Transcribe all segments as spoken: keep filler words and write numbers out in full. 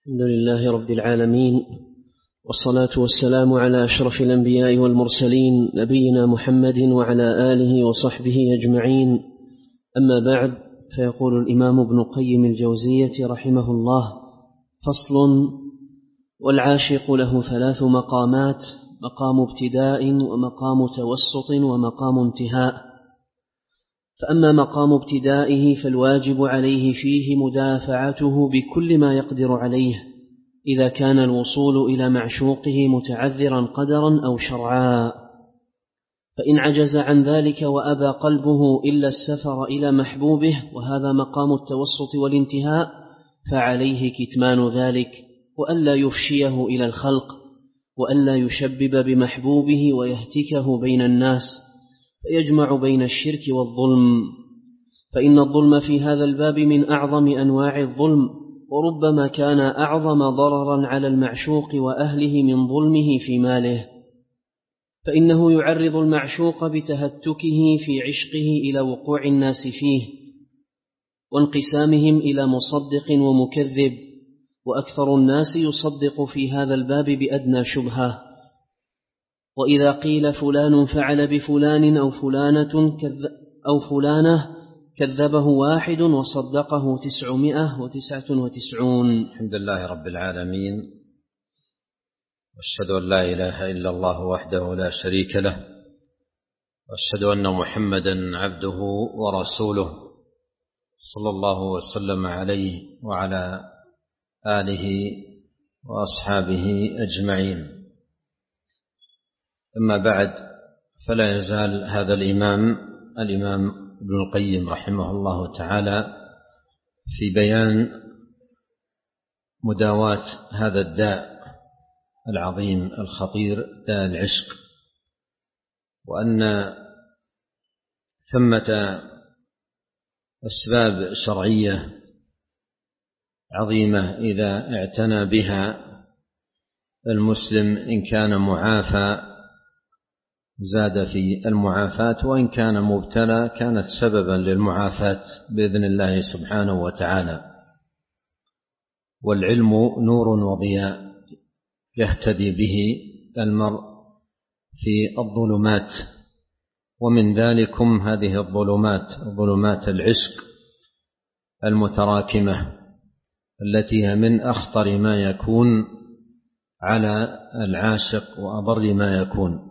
الحمد لله رب العالمين، والصلاة والسلام على أشرف الأنبياء والمرسلين نبينا محمد وعلى آله وصحبه أجمعين. أما بعد، فيقول الإمام ابن قيم الجوزية رحمه الله: فصل: والعاشق له ثلاث مقامات: مقام ابتداء ومقام توسط ومقام انتهاء. فأما مقام ابتدائه فالواجب عليه فيه مدافعته بكل ما يقدر عليه إذا كان الوصول إلى معشوقه متعذرا قدرا أو شرعا، فإن عجز عن ذلك وأبى قلبه إلا السفر إلى محبوبه، وهذا مقام التوسط والانتهاء، فعليه كتمان ذلك، وألا يفشيه إلى الخلق، وألا يشبب بمحبوبه ويهتكه بين الناس فيجمع بين الشرك والظلم، فإن الظلم في هذا الباب من أعظم أنواع الظلم، وربما كان أعظم ضررا على المعشوق وأهله من ظلمه في ماله، فإنه يعرض المعشوق بتهتكه في عشقه إلى وقوع الناس فيه وانقسامهم إلى مصدق ومكذب، وأكثر الناس يصدق في هذا الباب بأدنى شبهة. وإذا قيل فلان فعل بفلان أو فلانة أو فلانة كذبه واحد وصدقه تسعمائة وتسعة وتسعون. الحمد لله رب العالمين، وأشهد أن لا إله إلا الله وحده لا شريك له، وأشهد أن محمدا عبده ورسوله، صلى الله وسلم عليه وعلى آله وأصحابه أجمعين. أما بعد، فلا يزال هذا الإمام الإمام ابن القيم رحمه الله تعالى في بيان مداواة هذا الداء العظيم الخطير، داء العشق، وأن ثمة أسباب شرعية عظيمة إذا اعتنى بها المسلم إن كان معافى زاد في المعافاة، وإن كان مبتلى كانت سببا للمعافاة بإذن الله سبحانه وتعالى. والعلم نور وضياء يهتدي به المرء في الظلمات، ومن ذلكم هذه الظلمات، ظلمات العشق المتراكمة التي هي من أخطر ما يكون على العاشق وأضر ما يكون.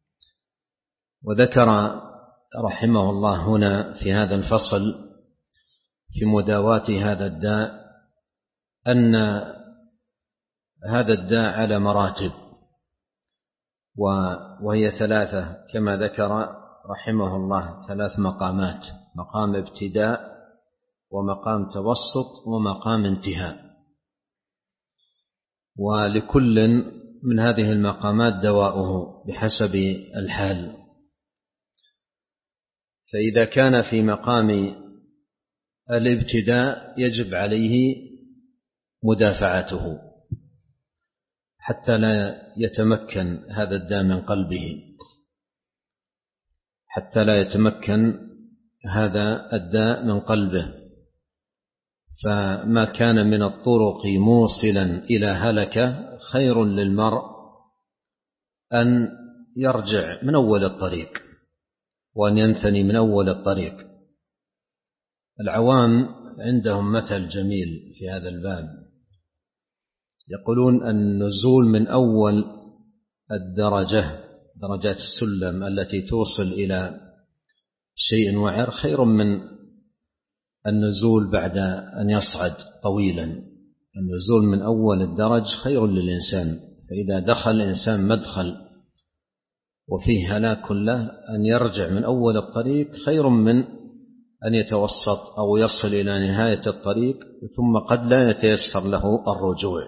وذكر رحمه الله هنا في هذا الفصل في مداواة هذا الداء أن هذا الداء على مراتب، وهي ثلاثة كما ذكر رحمه الله، ثلاث مقامات: مقام ابتداء ومقام توسط ومقام انتهاء، ولكل من هذه المقامات دواؤه بحسب الحال. فإذا كان في مقام الابتداء يجب عليه مدافعته حتى لا يتمكن هذا الداء من قلبه، حتى لا يتمكن هذا الداء من قلبه. فما كان من الطرق موصلا إلى هلكة خير للمرء أن يرجع من أول الطريق وأن ينثني من أول الطريق. العوام عندهم مثل جميل في هذا الباب، يقولون النزول من أول الدرجة، درجات السلم التي توصل إلى شيء وعر، خير من النزول بعد أن يصعد طويلا. النزول من أول الدرج خير للإنسان، فإذا دخل الإنسان مدخل وفيه هلاك له، أن يرجع من أول الطريق خير من أن يتوسط أو يصل إلى نهاية الطريق ثم قد لا يتيسر له الرجوع.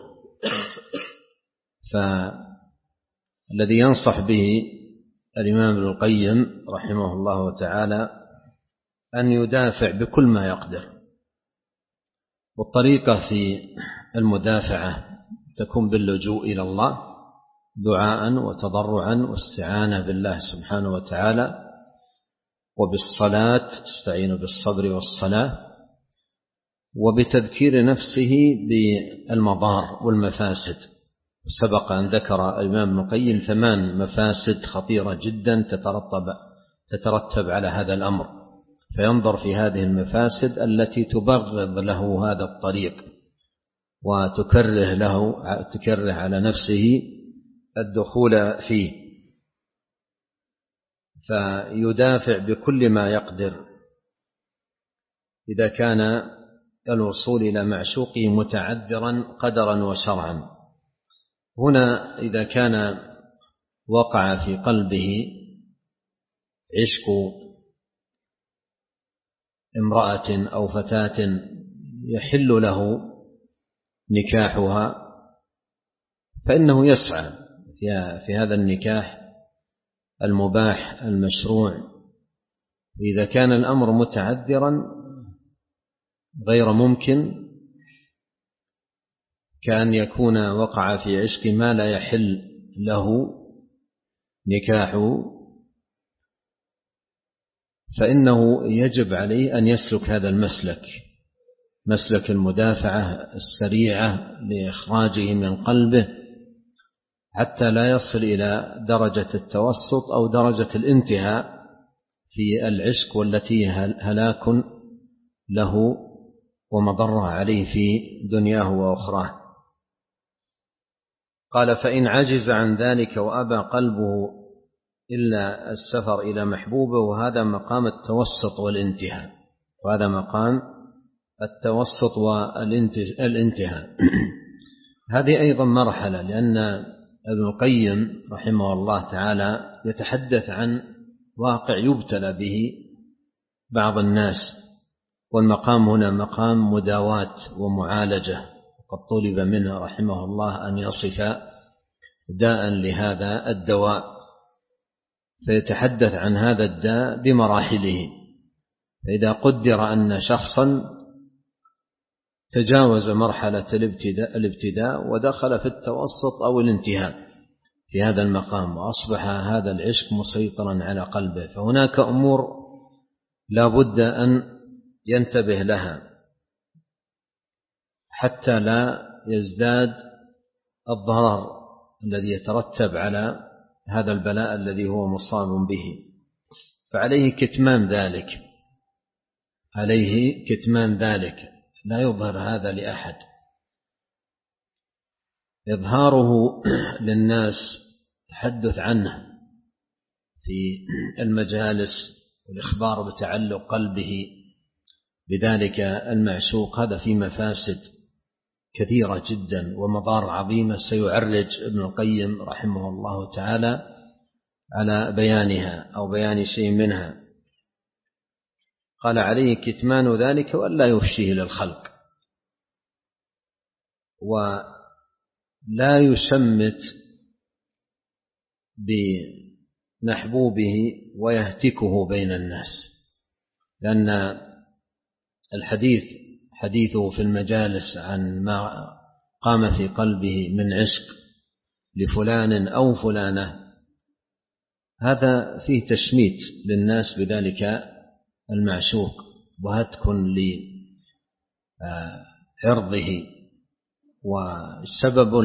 فالذي ينصح به الإمام ابن القيم رحمه الله تعالى أن يدافع بكل ما يقدر، والطريقة في المدافعة تكون باللجوء إلى الله دعاء وتضرعا واستعانة بالله سبحانه وتعالى، وبالصلاة، استعينوا بالصبر والصلاة، وبتذكير نفسه بالمضار والمفاسد. سبق أن ذكر الإمام ابن القيم ثمان مفاسد خطيرة جدا تترتب تترتب على هذا الأمر، فينظر في هذه المفاسد التي تبغض له هذا الطريق وتكره له تكره على نفسه الدخول فيه، فيدافع بكل ما يقدر إذا كان الوصول إلى معشوقه متعذرا قدرا وشرعا. هنا إذا كان وقع في قلبه عشق امرأة أو فتاة يحل له نكاحها، فإنه يسعى في هذا النكاح المباح المشروع. إذا كان الأمر متعذرا غير ممكن كان يكون وقع في عشق ما لا يحل له نكاحه، فإنه يجب عليه أن يسلك هذا المسلك، مسلك المدافعة السريعة لإخراجه من قلبه حتى لا يصل إلى درجة التوسط أو درجة الانتهاء في العشق، والتي هلاك له ومضرة عليه في دنياه وأخراه. قال: فإن عجز عن ذلك وأبى قلبه إلا السفر إلى محبوبه، وهذا مقام التوسط والانتهاء، وهذا مقام التوسط والانتهاء. هذه أيضا مرحلة، لأن ابن القيم رحمه الله تعالى يتحدث عن واقع يبتلى به بعض الناس، والمقام هنا مقام مداواة ومعالجة، وقد طلب منه رحمه الله أن يصف داء لهذا الدواء، فيتحدث عن هذا الداء بمراحله. فإذا قدر أن شخصا تجاوز مرحلة الابتداء, الابتداء ودخل في التوسط أو الانتهاء في هذا المقام، وأصبح هذا العشق مسيطرا على قلبه، فهناك أمور لا بد أن ينتبه لها حتى لا يزداد الضرر الذي يترتب على هذا البلاء الذي هو مصاب به. فعليه كتمان ذلك، عليه كتمان ذلك، لا يظهر هذا لأحد. إظهاره للناس، تحدث عنه في المجالس والإخبار بتعلق قلبه بذلك المعشوق، هذا في مفاسد كثيرة جدا ومضار عظيمة سيعرج ابن القيم رحمه الله تعالى على بيانها أو بيان شيء منها. قال: عليه كتمان ذلك وألا يفشيه للخلق، ولا يشمت بمحبوبه ويهتكه بين الناس، لأن الحديث حديثه في المجالس عن ما قام في قلبه من عشق لفلان أو فلانة، هذا فيه تشميت للناس بذلك المعشوق وهتك لعرضه وسبب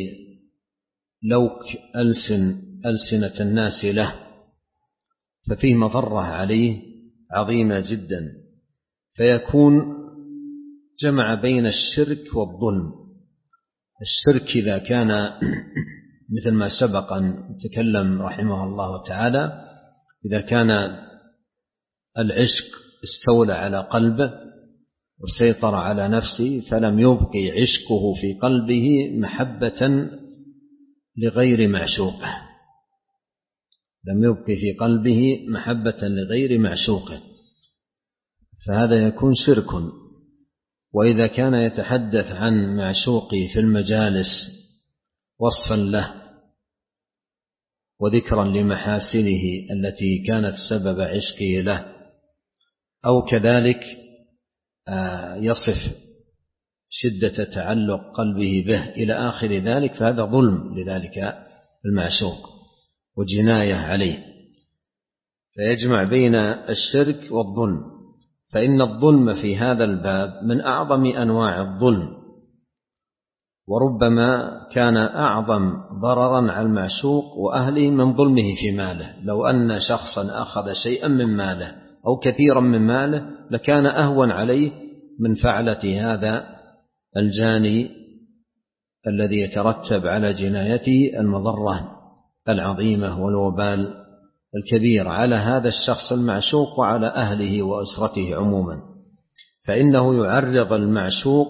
للوك ألسن ألسنة الناس له، ففيه مضرة عليه عظيمة جدا، فيكون جمع بين الشرك والظلم. الشرك إذا كان مثل ما سبق أن تكلم رحمه الله تعالى، إذا كان العشق استولى على قلبه وسيطر على نفسه، فلم يبقي عشقه في قلبه محبة لغير معشوقه، لم يبقي في قلبه محبة لغير معشوقه، فهذا يكون شرك. وإذا كان يتحدث عن معشوقه في المجالس وصفا له وذكرا لمحاسنه التي كانت سبب عشقه له، أو كذلك يصف شدة تعلق قلبه به إلى آخر ذلك، فهذا ظلم لذلك المعشوق وجناية عليه، فيجمع بين الشرك والظلم. فإن الظلم في هذا الباب من أعظم أنواع الظلم، وربما كان أعظم ضررا على المعشوق وأهله من ظلمه في ماله. لو أن شخصا أخذ شيئا من ماله أو كثيرا من ماله لكان أهون عليه من فعلة هذا الجاني الذي يترتب على جنايته المضرة العظيمة والوبال الكبير على هذا الشخص المعشوق وعلى أهله وأسرته عموما. فإنه يعرض المعشوق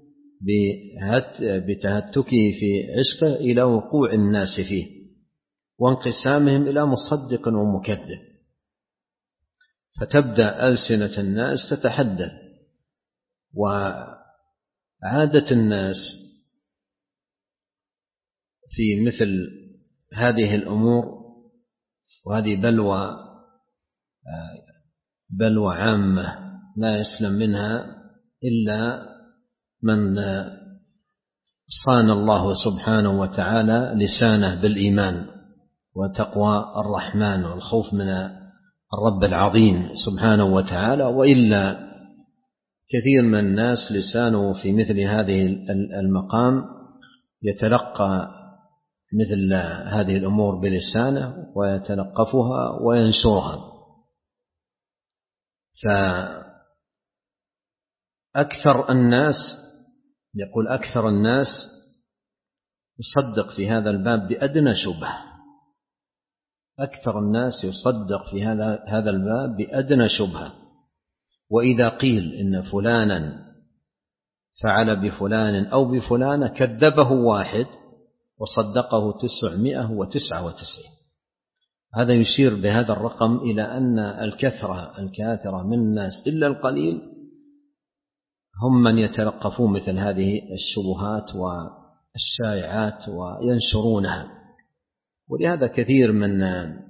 بتهتكه في عشقه إلى وقوع الناس فيه وانقسامهم إلى مصدق ومكذب، فتبدأ ألسنة الناس تتحدث. وعادة الناس في مثل هذه الأمور، وهذه بلوى بلوى عامة لا يسلم منها إلا من صان الله سبحانه وتعالى لسانه بالإيمان وتقوى الرحمن والخوف من الرب العظيم سبحانه وتعالى. وإلا كثير من الناس لسانه في مثل هذه المقام يتلقى مثل هذه الأمور بلسانه ويتلقفها وينشرها. فأكثر الناس يقول أكثر الناس يصدق في هذا الباب بأدنى شبهة، أكثر الناس يصدق في هذا هذا الباب بأدنى شبهة. وإذا قيل إن فلانا فعل بفلان أو بفلانة كذبه واحد وصدقه تسعمائة وتسعة وتسعين. هذا يشير بهذا الرقم إلى أن الكثرة الكاثرة من الناس إلا القليل هم من يتلقفون مثل هذه الشبهات والشائعات وينشرونها. ولهذا كثير من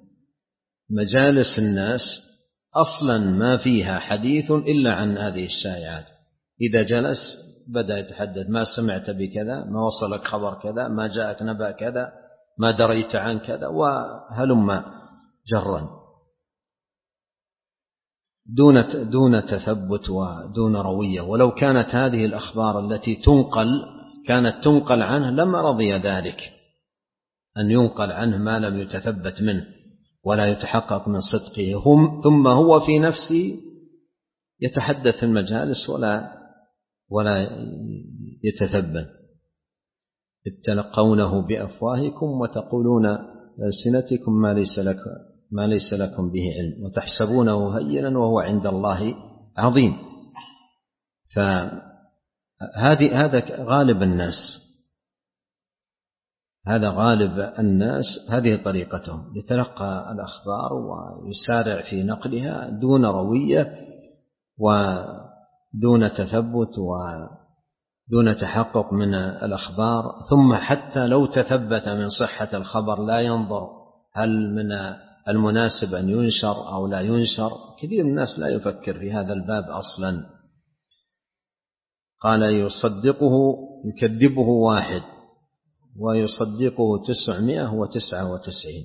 مجالس الناس أصلا ما فيها حديث إلا عن هذه الشائعات. إذا جلس بدأ يتحدث: ما سمعت بكذا، ما وصلك خبر كذا، ما جاءك نبأ كذا، ما دريت عن كذا، وهلم جرا، دون دون تثبت ودون روية. ولو كانت هذه الأخبار التي تنقل كانت تنقل عنه لما رضي ذلك أن ينقل عنه ما لم يتثبت منه ولا يتحقق من صدقه، هم ثم هو في نفسه يتحدث في المجالس ولا ولا يتثبت. تلقونه بأفواهكم وتقولون بألسنتكم ما ليس لكم ما ليس لكم به علم وتحسبونه هينا وهو عند الله عظيم. فهذه هذا غالب الناس، هذا غالب الناس، هذه طريقتهم يتلقى الأخبار ويسارع في نقلها دون روية ودون تثبت ودون تحقق من الأخبار. ثم حتى لو تثبت من صحة الخبر لا ينظر هل من المناسب أن ينشر أو لا ينشر. كثير من الناس لا يفكر في هذا الباب أصلا. قال يصدقه يكذبه واحد ويصدقه تسعمائة وتسعة وتسعين.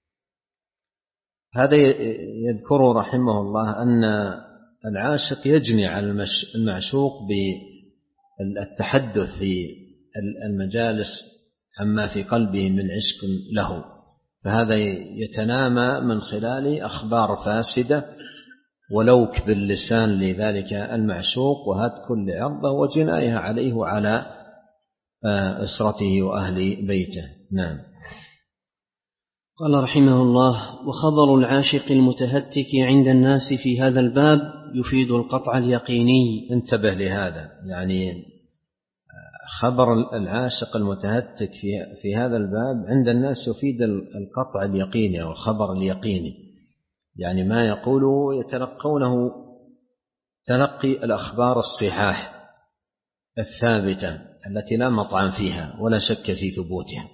هذا يذكر رحمه الله أن العاشق يجني على المعشوق بالتحدث في المجالس عما في قلبه من عشق له، فهذا يتنامى من خلال أخبار فاسدة ولوك باللسان لذلك المعشوق وهتك لعرضه وجناية عليه وعلى أسرته وأهل بيته. نعم. قال رحمه الله: وخبر العاشق المتهتك عند الناس في هذا الباب يفيد القطع اليقيني. انتبه لهذا، يعني خبر العاشق المتهتك في في هذا الباب عند الناس يفيد القطع اليقيني أو الخبر اليقيني، يعني ما يقوله يتلقونه تلقي الأخبار الصحاح الثابتة التي لا مطعن فيها ولا شك في ثبوتها.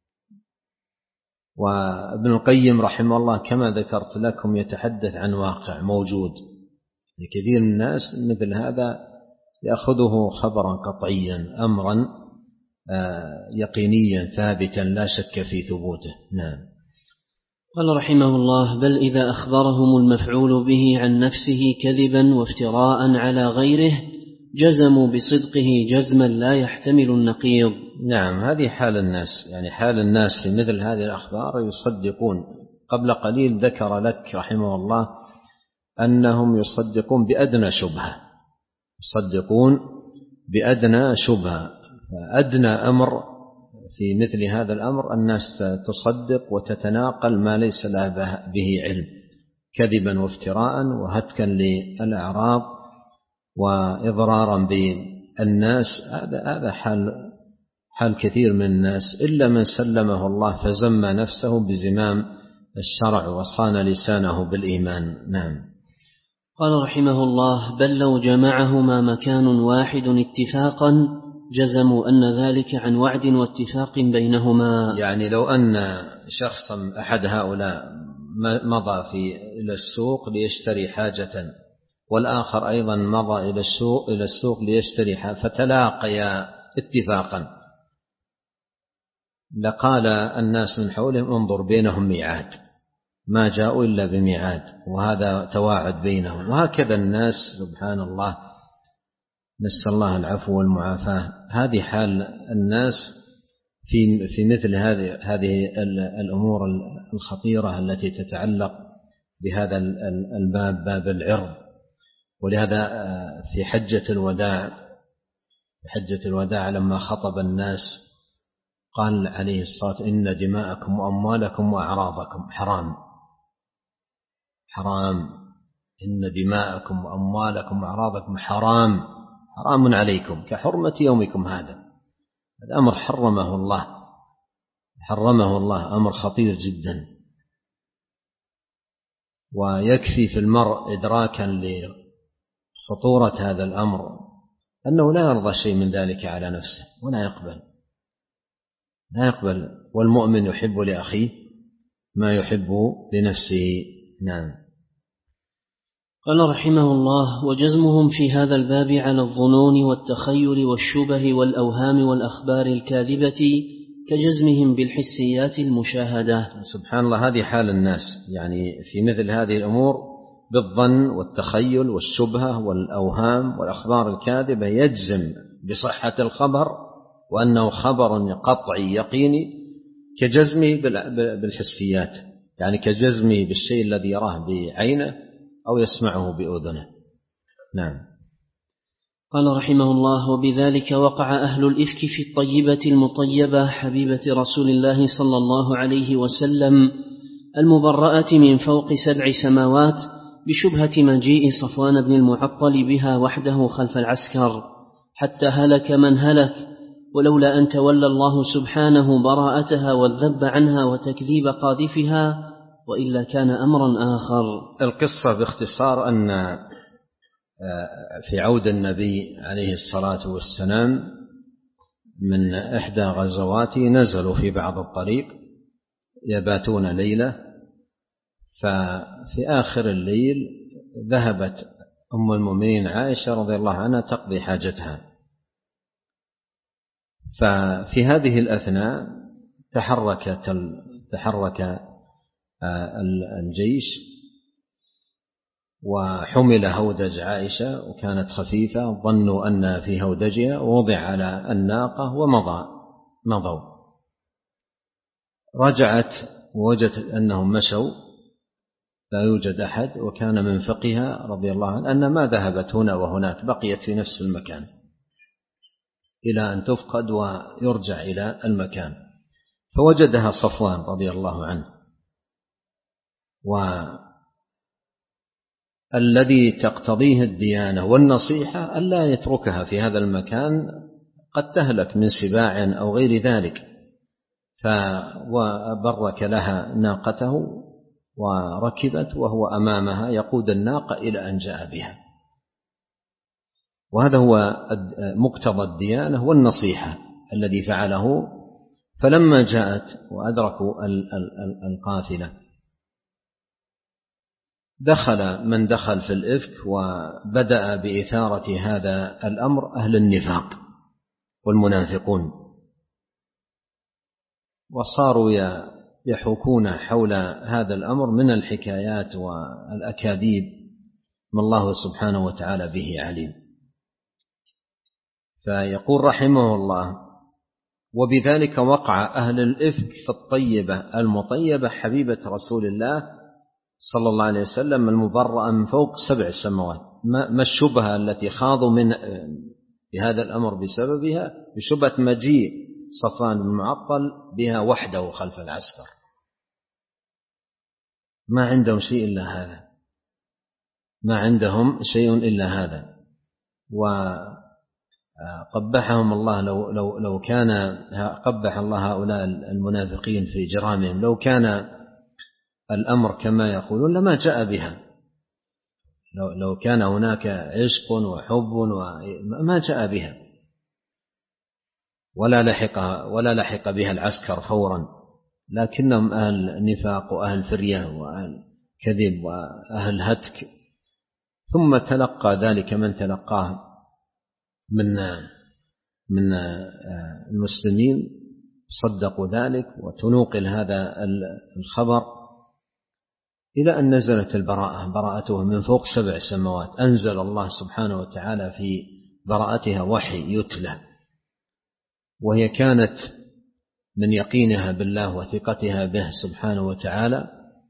وابن القيم رحمه الله كما ذكرت لكم يتحدث عن واقع موجود، لكثير من الناس مثل هذا يأخذه خبرا قطعيا، أمرا يقينيا ثابتا لا شك في ثبوته. نعم. قال رحمه الله: بل إذا أخبرهم المفعول به عن نفسه كذبا وافتراء على غيره جزموا بصدقه جزما لا يحتمل النقيض. نعم، هذه حال الناس، يعني حال الناس في مثل هذه الأخبار يصدقون. قبل قليل ذكر لك رحمه الله أنهم يصدقون بأدنى شبهة، يصدقون بأدنى شبهة. فأدنى أمر في مثل هذا الأمر الناس تصدق وتتناقل ما ليس لها به علم، كذبا وافتراء وهتكا للأعراض وإضرارا بالناس. هذا هذا حال حال كثير من الناس، إلا من سلمه الله فزم نفسه بزمام الشرع وصان لسانه بالإيمان. نعم. قال رحمه الله: بل لو جمعهما مكان واحد اتفاقا جزموا أن ذلك عن وعد واتفاق بينهما. يعني لو أن شخصا أحد هؤلاء مضى في إلى السوق ليشتري حاجة، والآخر أيضا مضى إلى السوق إلى السوق ليشتري حاجة، فتلاقيا اتفاقا، لقال الناس من حولهم: انظر بينهم ميعاد، ما جاءوا إلا بميعاد، وهذا تواعد بينهم. وهكذا الناس سبحان الله، نسأل الله العفو والمعافاة. هذه حال الناس في في مثل هذه هذه الأمور الخطيرة التي تتعلق بهذا الباب، باب العرض. ولهذا في حجة الوداع في حجة الوداع لما خطب الناس قال عليه الصلاة: إن دماءكم وأموالكم وأعراضكم حرام حرام إن دماءكم وأموالكم وأعراضكم حرام حرام عليكم كحرمة يومكم هذا. هذا أمر حرمه الله حرمه الله أمر خطير جدا. ويكفي في المرء إدراكا لخطورة هذا الأمر أنه لا يرضى شيء من ذلك على نفسه، ولا يقبل لا يقبل والمؤمن يحب لأخيه ما يحب لنفسه. نعم. قال رحمه الله: وجزمهم في هذا الباب على الظنون والتخيل والشبه والأوهام والأخبار الكاذبة كجزمهم بالحسيات المشاهدة. سبحان الله، هذه حال الناس، يعني في مثل هذه الأمور بالظن والتخيل والشبهة والأوهام والأخبار الكاذبة يجزم بصحة الخبر وأنه خبر قطعي يقيني كجزمه بالحسيات، يعني كجزمه بالشيء الذي يراه بعينه أو يسمعه بأذنه. نعم. قال رحمه الله: وبذلك وقع أهل الإفك في الطيبة المطيبة حبيبة رسول الله صلى الله عليه وسلم المبرأة من فوق سبع سماوات بشبهة مجيء صفوان بن المعطل بها وحده خلف العسكر حتى هلك من هلك، ولولا أن تولى الله سبحانه براءتها والذب عنها وتكذيب قاذفها، وإلا كان أمرا آخر. القصة باختصار أن في عود النبي عليه الصلاة والسلام من إحدى غزواته نزلوا في بعض الطريق يباتون ليلة، ففي آخر الليل ذهبت أم المؤمنين عائشة رضي الله عنها تقضي حاجتها، ففي هذه الأثناء تحركت تحرك الجيش وحمل هودج عائشة وكانت خفيفة، ظنوا أن في هودجها ووضع على الناقة ومضى مضوا. رجعت ووجدت أنهم مشوا لا يوجد أحد، وكان من فقهها رضي الله عنه أن ما ذهبت هنا وهناك، بقيت في نفس المكان إلى أن تفقد ويرجع إلى المكان. فوجدها صفوان رضي الله عنه، والذي تقتضيه الديانة والنصيحة ألا يتركها في هذا المكان، قد تهلك من سباع أو غير ذلك. فبرك لها ناقته وركبت وهو أمامها يقود الناقة إلى أن جاء بها. وهذا هو مقتضى الديانة والنصيحة الذي فعله. فلما جاءت وأدركوا القافلة دخل من دخل في الإفك، وبدأ بإثارة هذا الأمر أهل النفاق والمنافقون، وصاروا يحوكون حول هذا الأمر من الحكايات والأكاذيب ما الله سبحانه وتعالى به عليم. فيقول رحمه الله: وبذلك وقع أهل الإفك في الطيبة المطيبة حبيبة رسول الله صلى الله عليه وسلم المبرأة من فوق سبع سماوات. ما الشبهة التي خاضوا من بهذا الأمر بسببها؟ بشبهة مجيء صفوان بن المعطل بها وحده خلف العسكر. ما عندهم شيء إلا هذا، ما عندهم شيء إلا هذا. وقبحهم الله لو, لو, لو كان قبح الله هؤلاء المنافقين في جرامهم. لو كان الأمر كما يقولون لما جاء بها، لو, لو كان هناك عشق وحب وما جاء بها، ولا لحق, ولا لحق بها العسكر فورا. لكنهم أهل نفاق وأهل فرية وأهل كذب وأهل هتك. ثم تلقى ذلك من تلقاه من من المسلمين، صدقوا ذلك وتنوقل هذا الخبر إلى أن نزلت البراءة، براءته من فوق سبع سماوات. أنزل الله سبحانه وتعالى في براءتها وحي يتلى، وهي كانت من يقينها بالله وثقتها به سبحانه وتعالى،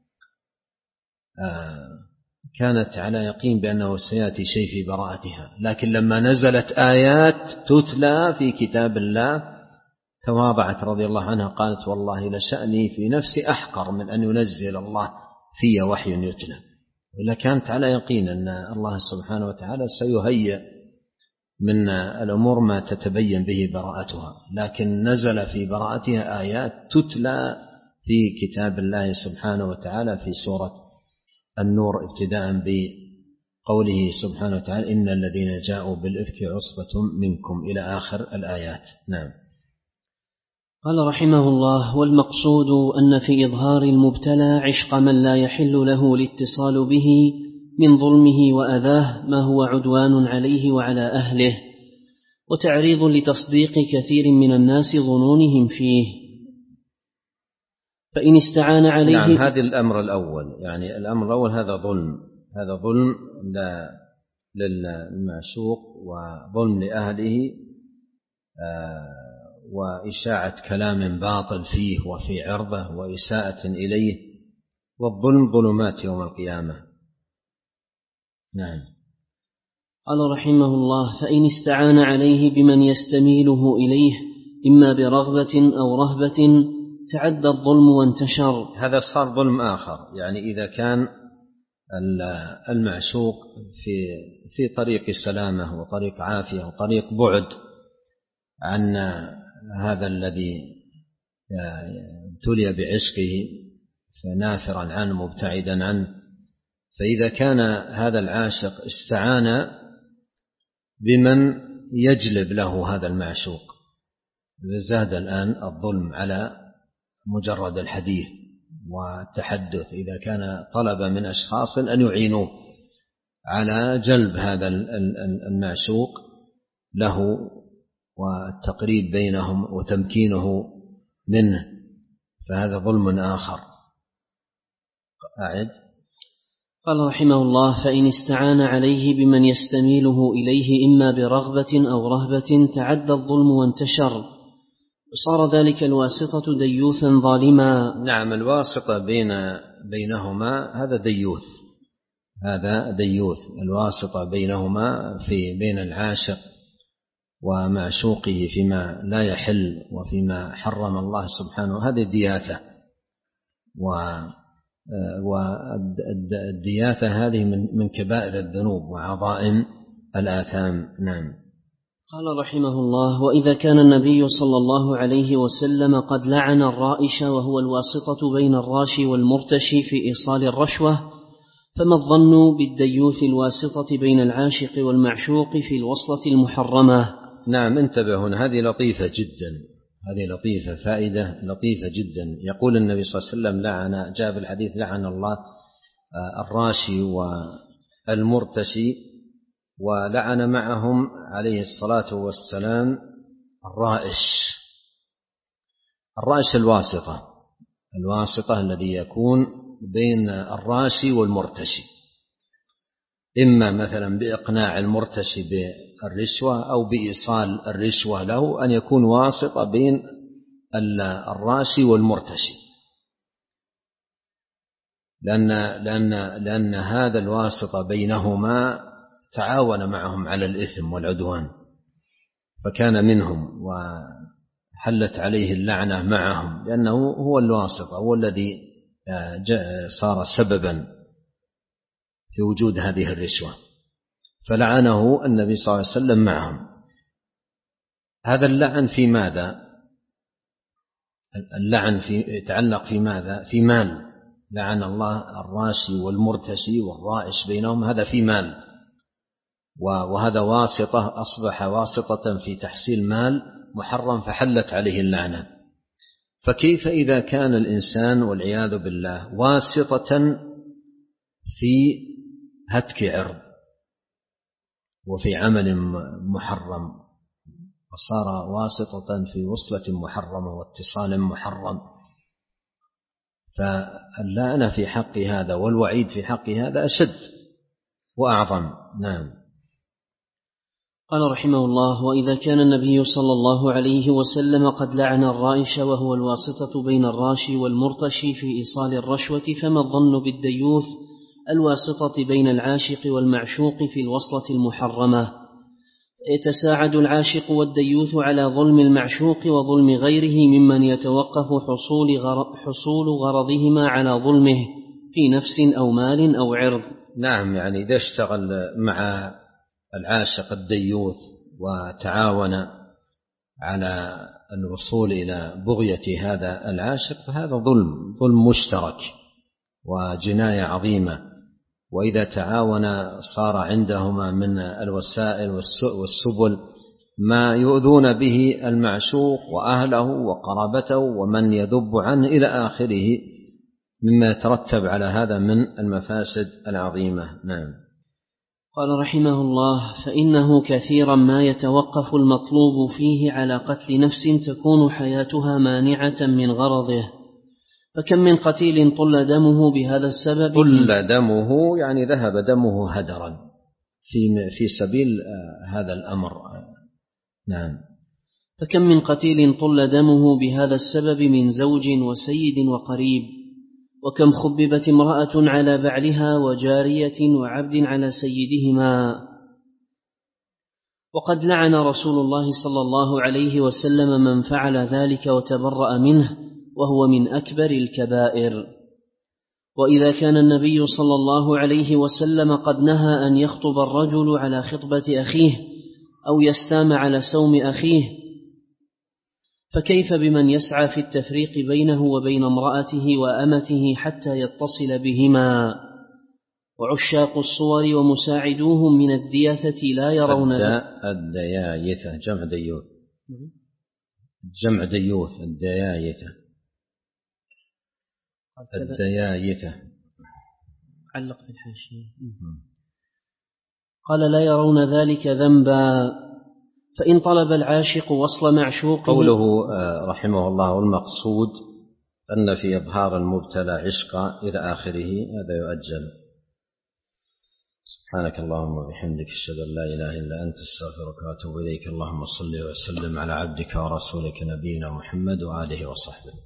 كانت على يقين بأنه سيأتي شيء في براءتها. لكن لما نزلت آيات تتلى في كتاب الله تواضعت رضي الله عنها، قالت: والله لشأني في نفسي أحقر من أن ينزل الله في وحي يتلى. وإلا كانت على يقين أن الله سبحانه وتعالى سيهيئ من الأمور ما تتبين به براءتها. لكن نزل في براءتها آيات تتلى في كتاب الله سبحانه وتعالى في سورة النور، ابتداء بقوله سبحانه وتعالى: إن الذين جاءوا بالإفك عصبة منكم، إلى آخر الآيات. نعم. قال رحمه الله: والمقصود أن في إظهار المبتلى عشق من لا يحل له الاتصال به من ظلمه وأذاه ما هو عدوان عليه وعلى أهله، وتعريض لتصديق كثير من الناس ظنونهم فيه، فإن استعان عليه. نعم، هذا الأمر الأول، يعني الأمر الأول هذا ظلم، هذا ظلم للمعشوق وظلم لأهله، وإشاعة كلام باطل فيه وفي عرضه وإساءة إليه، والظلم ظلمات يوم القيامة. نعم. قال رحمه الله: فإن استعان عليه بمن يستميله إليه إما برغبة أو رهبة تعدى الظلم وانتشر. هذا صار ظلم آخر، يعني إذا كان المعشوق في في طريق سلامة وطريق عافية وطريق بعد عن هذا الذي ابتلي بعشقه، فنافرا عنه مبتعدا عنه، فإذا كان هذا العاشق استعان بمن يجلب له هذا المعشوق، زاد الآن الظلم على مجرد الحديث والتحدث. إذا كان طلب من أشخاص أن يعينوه على جلب هذا المعشوق له والتقريب بينهم وتمكينه منه، فهذا ظلم آخر. أعد. قال رحمه الله: فإن استعان عليه بمن يستميله إليه إما برغبة أو رهبة تعدى الظلم وانتشر، وصار ذلك الواسطة ديوثا ظالما. نعم، الواسطة بين بينهما هذا ديوث، هذا ديوث، الواسطة بينهما في بين العاشق ومعشوقه فيما لا يحل وفيما حرم الله سبحانه، هذه دياثة. و والدياثة هذه من كبائر الذنوب وعظائم الآثام. نعم. قال رحمه الله: وإذا كان النبي صلى الله عليه وسلم قد لعن الرائش وهو الواسطة بين الراشي والمرتشي في إيصال الرشوة، فما الظن بالديوث الواسطة بين العاشق والمعشوق في الوصلة المحرمة؟ نعم، انتبه هنا، هذه لطيفة جدا، هذه لطيفة، فائدة لطيفة جدا. يقول النبي صلى الله عليه وسلم لعن، جاء في الحديث: لعن الله الراشي والمرتشي، ولعن معهم عليه الصلاة والسلام الرائش. الرائش الواسطة، الواسطة الذي يكون بين الراشي والمرتشي، إما مثلا بإقناع المرتشي بالرشوة أو بإيصال الرشوة له، أن يكون واسطة بين الراشي والمرتشي، لأن, لأن, لأن هذا الواسطة بينهما تعاون معهم على الإثم والعدوان، فكان منهم وحلت عليه اللعنة معهم، لأنه هو الواسطة، هو الذي صار سببا في وجود هذه الرشوة، فلعنه النبي صلى الله عليه وسلم معهم. هذا اللعن في ماذا؟ اللعن في يتعلق في ماذا؟ في مال، لعن الله الراشي والمرتشي والرائش بينهم، هذا في مال، وهذا واسطة، أصبح واسطة في تحصيل مال محرم فحلت عليه اللعنة. فكيف إذا كان الإنسان والعياذ بالله واسطة في هتك عرض وفي عمل محرم، وصار واسطة في وصلة محرمة واتصال محرم، فاللعنة في حق هذا والوعيد في حق هذا أشد وأعظم. نعم. قال رحمه الله: وإذا كان النبي صلى الله عليه وسلم قد لعن الرائش وهو الواسطة بين الراشي والمرتشي في إيصال الرشوة، فما الظن بالديوث الواسطة بين العاشق والمعشوق في الوصلة المحرمة؟ يتساعد العاشق والديوث على ظلم المعشوق وظلم غيره ممن يتوقف حصول, غر... حصول غرضهما على ظلمه في نفس أو مال أو عرض. نعم، يعني إذا اشتغل مع العاشق الديوث وتعاون على الوصول إلى بغية هذا العاشق، فهذا ظلم ظلم مشترك وجناية عظيمة. وإذا تعاون صار عندهما من الوسائل والسبل ما يؤذون به المعشوق وأهله وقرابته ومن يذب عنه إلى آخره مما يترتب على هذا من المفاسد العظيمة. نعم. قال رحمه الله: فإنه كثيرا ما يتوقف المطلوب فيه على قتل نفس تكون حياتها مانعة من غرضه، فكم من قتيل طل دمه بهذا السبب. طل دمه يعني ذهب دمه هدرا في في سبيل هذا الأمر. نعم. فكم من قتيل طل دمه بهذا السبب من زوج وسيد وقريب، وكم خببت امرأة على بعلها وجارية وعبد على سيدهما. وقد لعن رسول الله صلى الله عليه وسلم من فعل ذلك وتبرأ منه، وهو من أكبر الكبائر. وإذا كان النبي صلى الله عليه وسلم قد نهى أن يخطب الرجل على خطبة أخيه أو يستام على سوم أخيه، فكيف بمن يسعى في التفريق بينه وبين امرأته وأمته حتى يتصل بهما؟ وعشاق الصور ومساعدوهم من الدياثة لا يرون الديايثة جمع ديوث جمع ديوث الديايثة الديايثة علق في الحاشية. قال: لا يرون ذلك ذنبا، فإن طلب العاشق وصل معشوقه. قوله رحمه الله: المقصود أن في إظهار المبتلى عشقا إلى آخره، هذا يؤجل. سبحانك اللهم وبحمدك، أشهد أن لا إله إلا أنت، استغفرك وأتوب إليك. اللهم صل وسلم على عبدك ورسولك نبينا محمد وآله وصحبه.